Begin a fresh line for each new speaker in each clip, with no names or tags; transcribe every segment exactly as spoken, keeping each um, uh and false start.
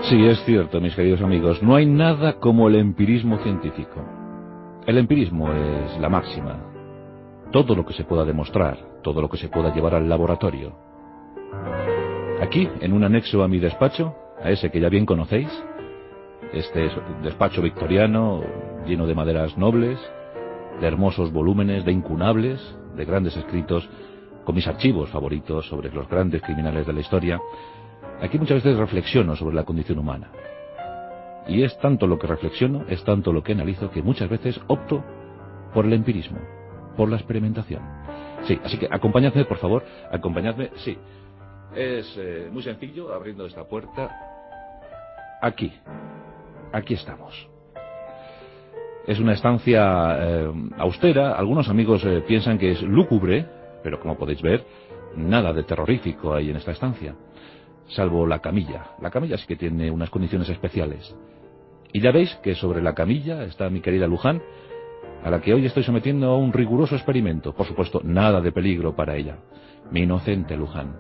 Sí, es cierto, mis queridos amigos, no hay nada como el empirismo científico. El empirismo es la máxima. Todo lo que se pueda demostrar, todo lo que se pueda llevar al laboratorio. Aquí, en un anexo a mi despacho, a ese que ya bien conocéis, este es un despacho victoriano, lleno de maderas nobles, de hermosos volúmenes, de incunables, de grandes escritos, con mis archivos favoritos sobre los grandes criminales de la historia. Aquí muchas veces reflexiono sobre la condición humana. Y es tanto lo que reflexiono, es tanto lo que analizo, que muchas veces opto por el empirismo, por la experimentación. Sí, así que acompañadme, por favor, acompañadme, sí. Es eh, muy sencillo, abriendo esta puerta. Aquí, aquí estamos. Es una estancia eh, austera. Algunos amigos eh, piensan que es lúgubre, pero como podéis ver, nada de terrorífico hay en esta estancia, salvo la camilla. La camilla sí que tiene unas condiciones especiales. Y ya veis que sobre la camilla está mi querida Luján, a la que hoy estoy sometiendo a un riguroso experimento. Por supuesto, nada de peligro para ella. Mi inocente Luján.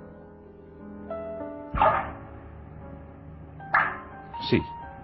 Sí.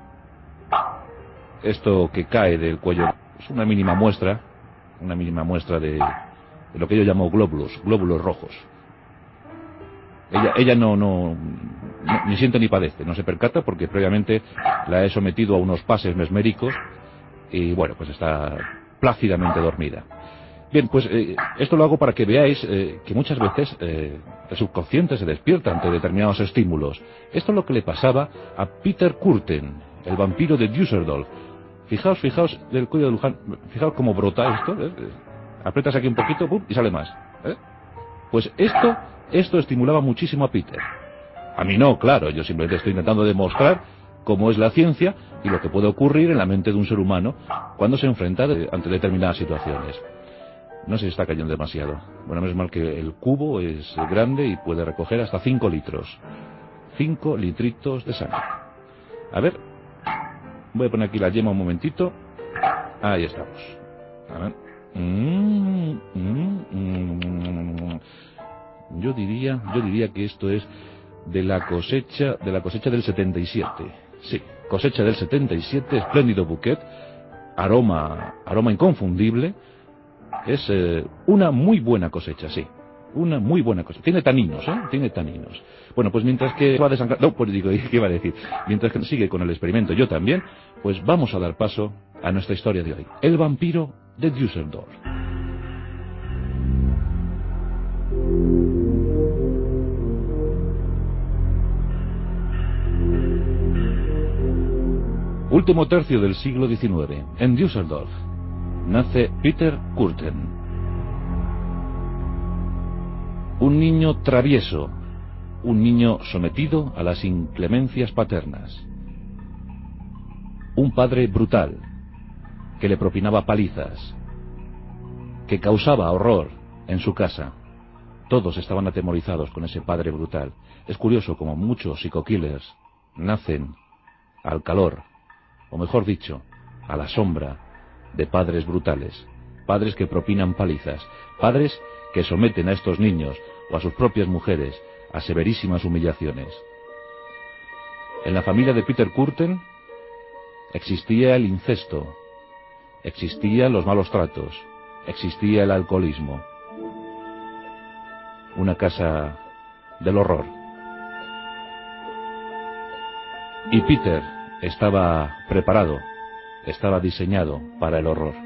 Esto que cae del cuello es una mínima muestra, una mínima muestra de, de lo que yo llamo glóbulos, glóbulos rojos. Ella, ella no, no, no, ni siente ni padece, no se percata porque previamente la he sometido a unos pases mesméricos y bueno, pues está plácidamente dormida. Bien, pues eh, esto lo hago para que veáis eh, que muchas veces eh, el subconsciente se despierta ante determinados estímulos. Esto es lo que le pasaba a Peter Kürten, el vampiro de Düsseldorf. Fijaos, fijaos del cuello de Luján, fijaos cómo brota esto, ¿eh? Aprietas aquí un poquito, ¡pum!, y sale más, ¿eh? Pues esto, esto estimulaba muchísimo a Peter. A mí no, claro, yo simplemente estoy intentando demostrar cómo es la ciencia y lo que puede ocurrir en la mente de un ser humano cuando se enfrenta de, ante determinadas situaciones. No sé si está cayendo demasiado. Bueno, menos mal que el cubo es grande y puede recoger hasta cinco litros. cinco litritos de sangre. A ver, voy a poner aquí la yema un momentito. Ahí estamos. A ver. Mm, mm, mm. Yo diría, yo diría que esto es de la cosecha, de la cosecha del setenta y siete. Sí, cosecha del setenta y siete, espléndido bouquet, aroma, aroma inconfundible. Es eh, una muy buena cosecha, sí. Una muy buena cosecha. Tiene taninos, ¿eh? Tiene taninos. Bueno, pues mientras que va a desangrar... No, pues digo, ¿qué iba a decir? Mientras que sigue con el experimento, yo también, pues vamos a dar paso a nuestra historia de hoy. El vampiro de Düsseldorf. Último tercio del siglo diecinueve. En Düsseldorf nace Peter Kürten. Un niño travieso, un niño sometido a las inclemencias paternas. Un padre brutal, que le propinaba palizas, que causaba horror en su casa. Todos estaban atemorizados con ese padre brutal. Es curioso como muchos psico-killers nacen al calor, o mejor dicho, a la sombra de padres brutales, padres que propinan palizas, padres que someten a estos niños o a sus propias mujeres a severísimas humillaciones. En la familia de Peter Kürten existía el incesto, existían los malos tratos, existía el alcoholismo. Una casa del horror. Y Peter estaba preparado, estaba diseñado para el horror.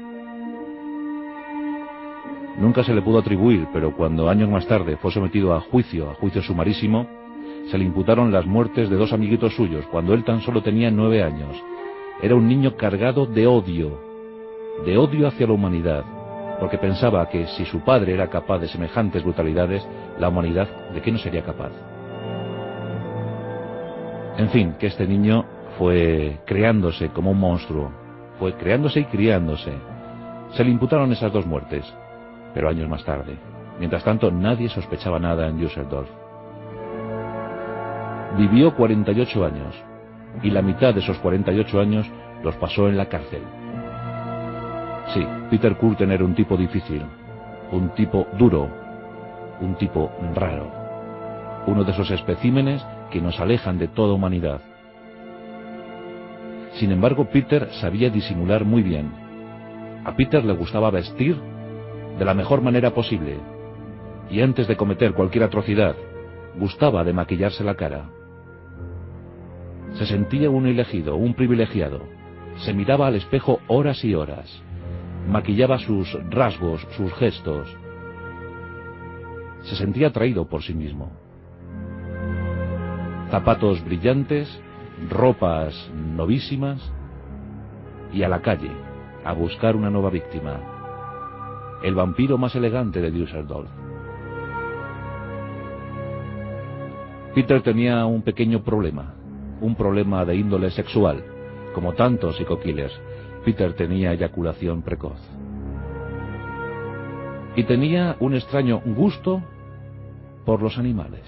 Nunca se le pudo atribuir, pero cuando años más tarde fue sometido a juicio, a juicio sumarísimo, se le imputaron las muertes de dos amiguitos suyos, cuando él tan solo tenía nueve años. Era un niño cargado de odio, de odio hacia la humanidad, porque pensaba que si su padre era capaz de semejantes brutalidades, la humanidad, ¿de qué no sería capaz? En fin, que este niño fue creándose como un monstruo, fue creándose y criándose. Se le imputaron esas dos muertes, pero años más tarde. Mientras tanto, nadie sospechaba nada en Düsseldorf. Vivió cuarenta y ocho años, y la mitad de esos cuarenta y ocho años los pasó en la cárcel. Sí, Peter Kürten era un tipo difícil, un tipo duro, un tipo raro. Uno de esos especímenes que nos alejan de toda humanidad. Sin embargo, Peter sabía disimular muy bien. A Peter le gustaba vestir de la mejor manera posible, y antes de cometer cualquier atrocidad, gustaba de maquillarse la cara. Se sentía un elegido, un privilegiado. Se miraba al espejo horas y horas. Maquillaba sus rasgos, sus gestos. Se sentía atraído por sí mismo. Zapatos brillantes, ropas novísimas, y a la calle, a buscar una nueva víctima. El vampiro más elegante de Düsseldorf. Peter tenía un pequeño problema, un problema de índole sexual. Como tantos psico-killers, Peter tenía eyaculación precoz. Y tenía un extraño gusto por los animales.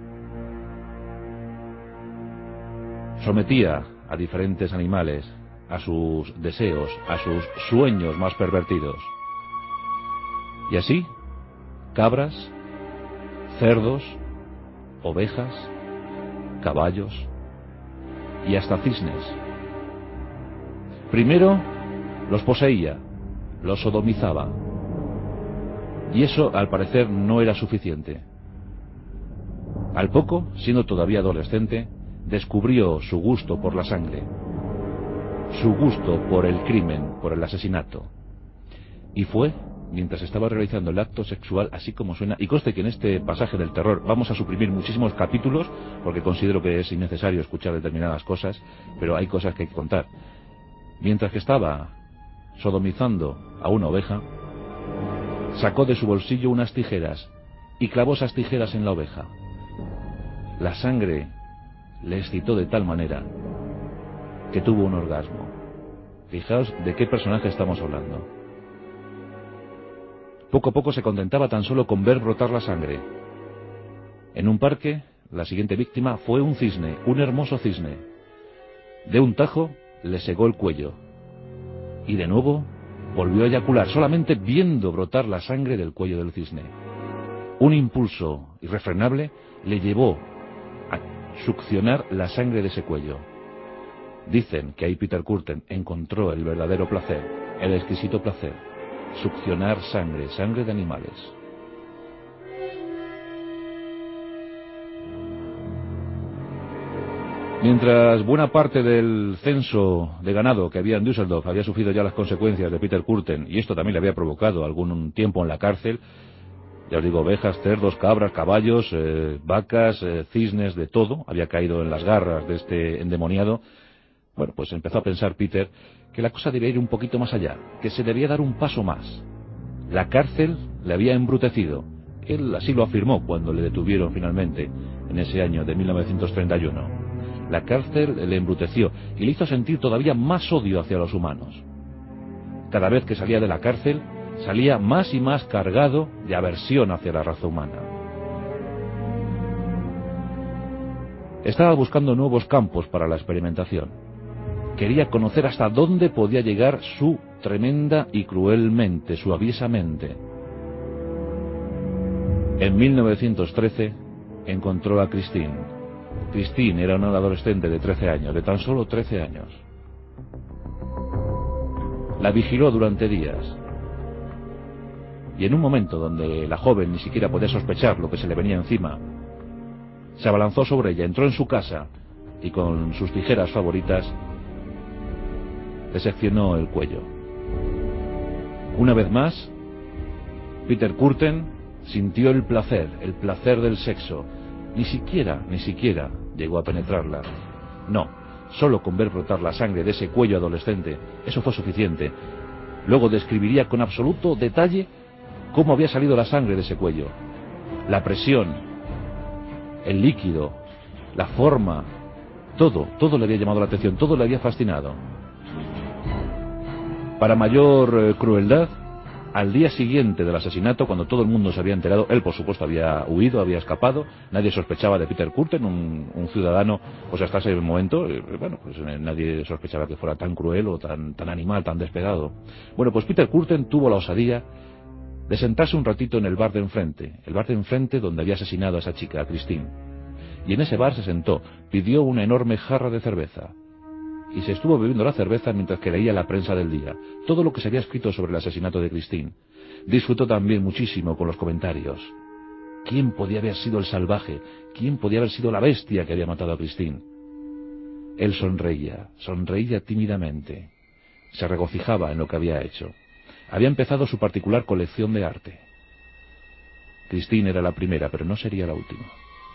Sometía a diferentes animales a sus deseos, a sus sueños más pervertidos. Y así, cabras, cerdos, ovejas, caballos y hasta cisnes. Primero los poseía, los sodomizaba. Y eso, al parecer, no era suficiente. Al poco, siendo todavía adolescente, descubrió su gusto por la sangre, su gusto por el crimen, por el asesinato. Y fue mientras estaba realizando el acto sexual, así como suena, y conste que en este pasaje del terror vamos a suprimir muchísimos capítulos, porque considero que es innecesario escuchar determinadas cosas, pero hay cosas que hay que contar. Mientras que estaba sodomizando a una oveja, sacó de su bolsillo unas tijeras y clavó esas tijeras en la oveja. La sangre le excitó de tal manera que tuvo un orgasmo. Fijaos de qué personaje estamos hablando. Poco a poco se contentaba tan solo con ver brotar la sangre. En un parque, la siguiente víctima fue un cisne, un hermoso cisne. De un tajo le segó el cuello. Y de nuevo volvió a eyacular, solamente viendo brotar la sangre del cuello del cisne. Un impulso irrefrenable le llevó a succionar la sangre de ese cuello. Dicen que ahí Peter Kürten encontró el verdadero placer, el exquisito placer, succionar sangre, sangre de animales. Mientras buena parte del censo de ganado que había en Düsseldorf había sufrido ya las consecuencias de Peter Kürten, y esto también le había provocado algún tiempo en la cárcel, ya os digo, ovejas, cerdos, cabras, caballos, eh, vacas, eh, cisnes, de todo, había caído en las garras de este endemoniado. Bueno, pues empezó a pensar Peter que la cosa debía ir un poquito más allá, que se debía dar un paso más. La cárcel le había embrutecido. Él así lo afirmó cuando le detuvieron finalmente, en ese año de mil novecientos treinta y uno. La cárcel le embruteció y le hizo sentir todavía más odio hacia los humanos. Cada vez que salía de la cárcel, salía más y más cargado de aversión hacia la raza humana. Estaba buscando nuevos campos para la experimentación. Quería conocer hasta dónde podía llegar su tremenda y cruel mente, su aviesa mente. En mil novecientos trece encontró a Christine. Christine era una adolescente de trece años, de tan solo trece años. La vigiló durante días. Y en un momento donde la joven ni siquiera podía sospechar lo que se le venía encima, se abalanzó sobre ella, entró en su casa y con sus tijeras favoritas le seccionó el cuello. Una vez más, Peter Kürten sintió el placer, el placer del sexo. Ni siquiera, ni siquiera llegó a penetrarla. No, solo con ver brotar la sangre de ese cuello adolescente, eso fue suficiente. Luego describiría con absoluto detalle cómo había salido la sangre de ese cuello. La presión, el líquido, la forma, todo, todo le había llamado la atención, todo le había fascinado. Para mayor eh, crueldad, al día siguiente del asesinato, cuando todo el mundo se había enterado, él por supuesto había huido, había escapado, nadie sospechaba de Peter Kürten, un, un ciudadano, pues hasta ese momento, eh, bueno, pues eh, nadie sospechaba que fuera tan cruel o tan, tan animal, tan despegado. Bueno, pues Peter Kürten tuvo la osadía de sentarse un ratito en el bar de enfrente, el bar de enfrente donde había asesinado a esa chica, a Christine. Y en ese bar se sentó, pidió una enorme jarra de cerveza. y se estuvo bebiendo la cerveza mientras que leía la prensa del día, todo lo que se había escrito sobre el asesinato de Christine. Disfrutó también muchísimo con los comentarios. ¿Quién podía haber sido el salvaje? ¿Quién podía haber sido la bestia que había matado a Christine? Él sonreía, sonreía tímidamente. Se regocijaba en lo que había hecho. Había empezado su particular colección de arte. Christine era la primera, pero no sería la última.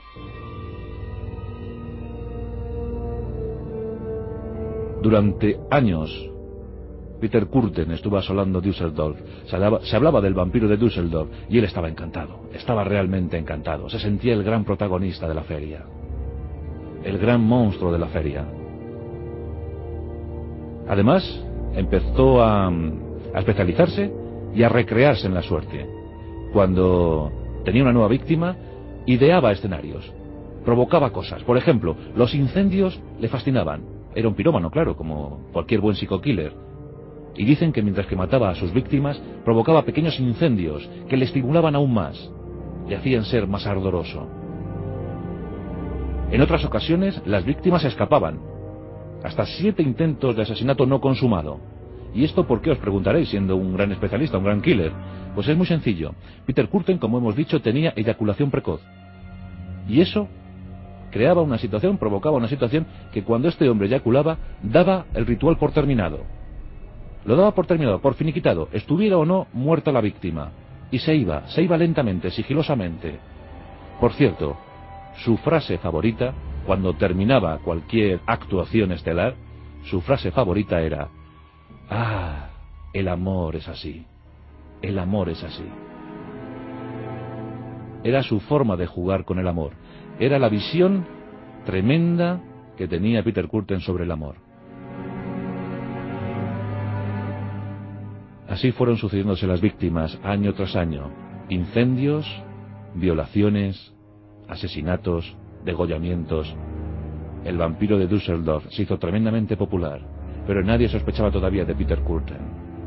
Durante años, Peter Kürten estuvo asolando Düsseldorf. Se hablaba, se hablaba del vampiro de Düsseldorf y él estaba encantado. Estaba realmente encantado. Se sentía el gran protagonista de la feria. El gran monstruo de la feria. Además, empezó a, a especializarse y a recrearse en la suerte. Cuando tenía una nueva víctima, ideaba escenarios. Provocaba cosas. Por ejemplo, los incendios le fascinaban. Era un pirómano, claro, como cualquier buen psico-killer. Y dicen que mientras que mataba a sus víctimas, provocaba pequeños incendios que le estimulaban aún más, le hacían ser más ardoroso. En otras ocasiones, las víctimas escapaban. Hasta siete intentos de asesinato no consumado. ¿Y esto por qué, os preguntaréis, siendo un gran especialista, un gran killer? Pues es muy sencillo. Peter Kürten, como hemos dicho, tenía eyaculación precoz. Y eso creaba una situación, provocaba una situación que cuando este hombre eyaculaba, daba el ritual por terminado. Lo daba por terminado, por finiquitado, estuviera o no muerta la víctima. Y se iba, se iba lentamente, sigilosamente. Por cierto, su frase favorita, cuando terminaba cualquier actuación estelar, su frase favorita era: «Ah, el amor es así, el amor es así». Era su forma de jugar con el amor. Era la visión tremenda que tenía Peter Kürten sobre el amor. Así fueron sucediéndose las víctimas año tras año. Incendios, violaciones, asesinatos, degollamientos. El vampiro de Düsseldorf se hizo tremendamente popular, pero nadie sospechaba todavía de Peter Kürten.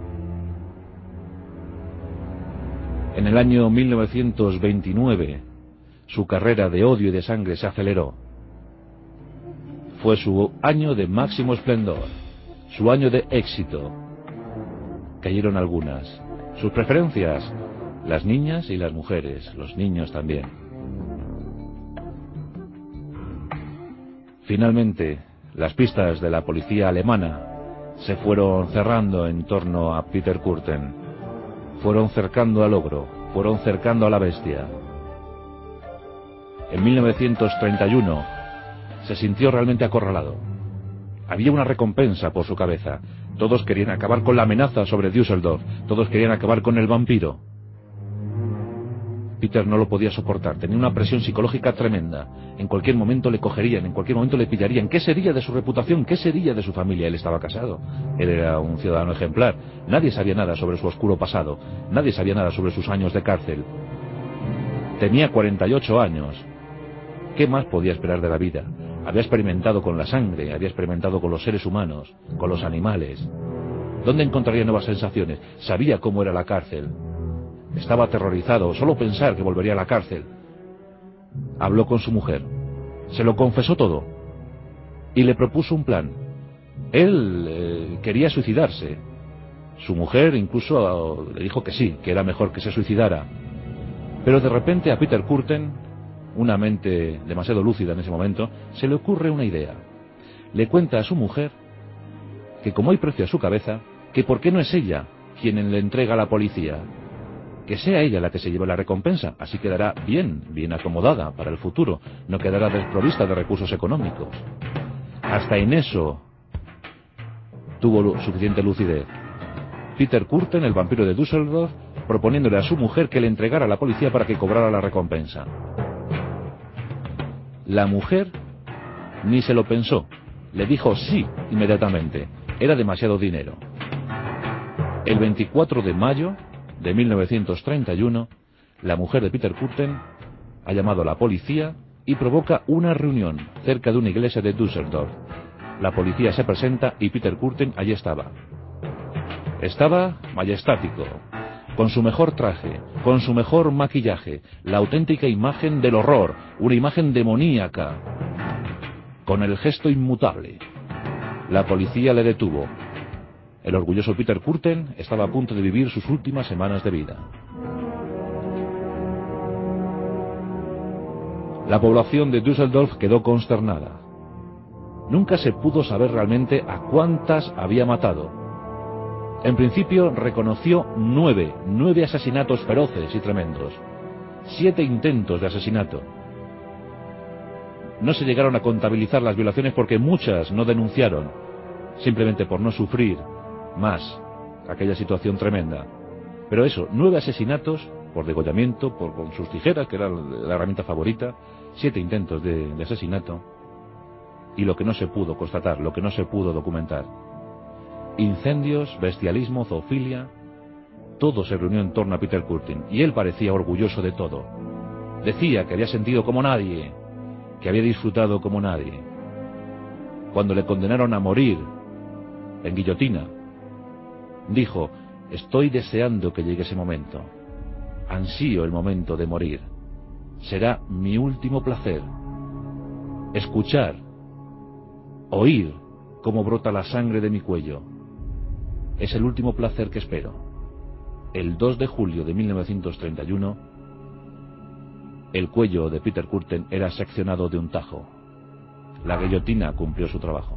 En el año mil novecientos veintinueve, su carrera de odio y de sangre se aceleró. Fue su año de máximo esplendor, su año de éxito. Cayeron algunas. Sus preferencias: las niñas y las mujeres, los niños también. Finalmente, las pistas de la policía alemana se fueron cerrando en torno a Peter Kürten. Fueron cercando al ogro, fueron cercando a la bestia. En mil novecientos treinta y uno se sintió realmente acorralado. Había una recompensa por su cabeza. Todos querían acabar con la amenaza sobre Düsseldorf. Todos querían acabar con el vampiro. Peter no lo podía soportar. Tenía una presión psicológica tremenda. En cualquier momento le cogerían, en cualquier momento le pillarían. ¿Qué sería de su reputación? ¿Qué sería de su familia? Él estaba casado. Él era un ciudadano ejemplar. Nadie sabía nada sobre su oscuro pasado. Nadie sabía nada sobre sus años de cárcel. Tenía cuarenta y ocho años. ¿Qué más podía esperar de la vida? Había experimentado con la sangre, había experimentado con los seres humanos, con los animales. ¿Dónde encontraría nuevas sensaciones? Sabía cómo era la cárcel. Estaba aterrorizado, solo pensar que volvería a la cárcel. Habló con su mujer, se lo confesó todo y le propuso un plan. Él eh, quería suicidarse. Su mujer incluso le dijo que sí, que era mejor que se suicidara. Pero de repente a Peter Kürten, una mente demasiado lúcida en ese momento, se le ocurre una idea. Le cuenta a su mujer que como hay precio a su cabeza, que por qué no es ella quien le entrega a la policía, que sea ella la que se lleve la recompensa, así quedará bien, bien acomodada para el futuro, no quedará desprovista de recursos económicos. Hasta en eso tuvo suficiente lucidez Peter Kürten, el vampiro de Düsseldorf, proponiéndole a su mujer que le entregara a la policía para que cobrara la recompensa. La mujer ni se lo pensó, le dijo sí inmediatamente. Era demasiado dinero. El veinticuatro de mayo de mil novecientos treinta y uno, la mujer de Peter Kürten ha llamado a la policía y provoca una reunión cerca de una iglesia de Düsseldorf. La policía se presenta y Peter Kürten allí estaba. Estaba majestático, con su mejor traje, con su mejor maquillaje, la auténtica imagen del horror, una imagen demoníaca, con el gesto inmutable. La policía le detuvo. El orgulloso Peter Kürten estaba a punto de vivir sus últimas semanas de vida. La población de Düsseldorf quedó consternada. Nunca se pudo saber realmente a cuántas había matado. En principio reconoció nueve, nueve asesinatos feroces y tremendos. Siete intentos de asesinato. No se llegaron a contabilizar las violaciones porque muchas no denunciaron, simplemente por no sufrir más aquella situación tremenda. Pero eso, nueve asesinatos por degollamiento, por con sus tijeras, que era la herramienta favorita, siete intentos de, de asesinato, y lo que no se pudo constatar, lo que no se pudo documentar. Incendios, bestialismo, zoofilia, todo se reunió en torno a Peter Kürten, y él parecía orgulloso de todo. Decía que había sentido como nadie, que había disfrutado como nadie. Cuando le condenaron a morir en guillotina, dijo: estoy deseando que llegue ese momento. Ansío el momento de morir. Será mi último placer. Escuchar, oír cómo brota la sangre de mi cuello. Es el último placer que espero. El dos de julio de mil novecientos treinta y uno, el cuello de Peter Kürten era seccionado de un tajo. La guillotina cumplió su trabajo.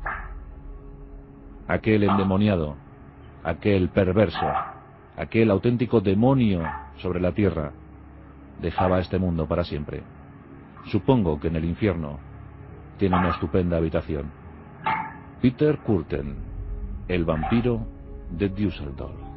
Aquel endemoniado, aquel perverso, aquel auténtico demonio sobre la tierra, dejaba este mundo para siempre. Supongo que en el infierno tiene una estupenda habitación. Peter Kürten, el vampiro de Düsseldorf.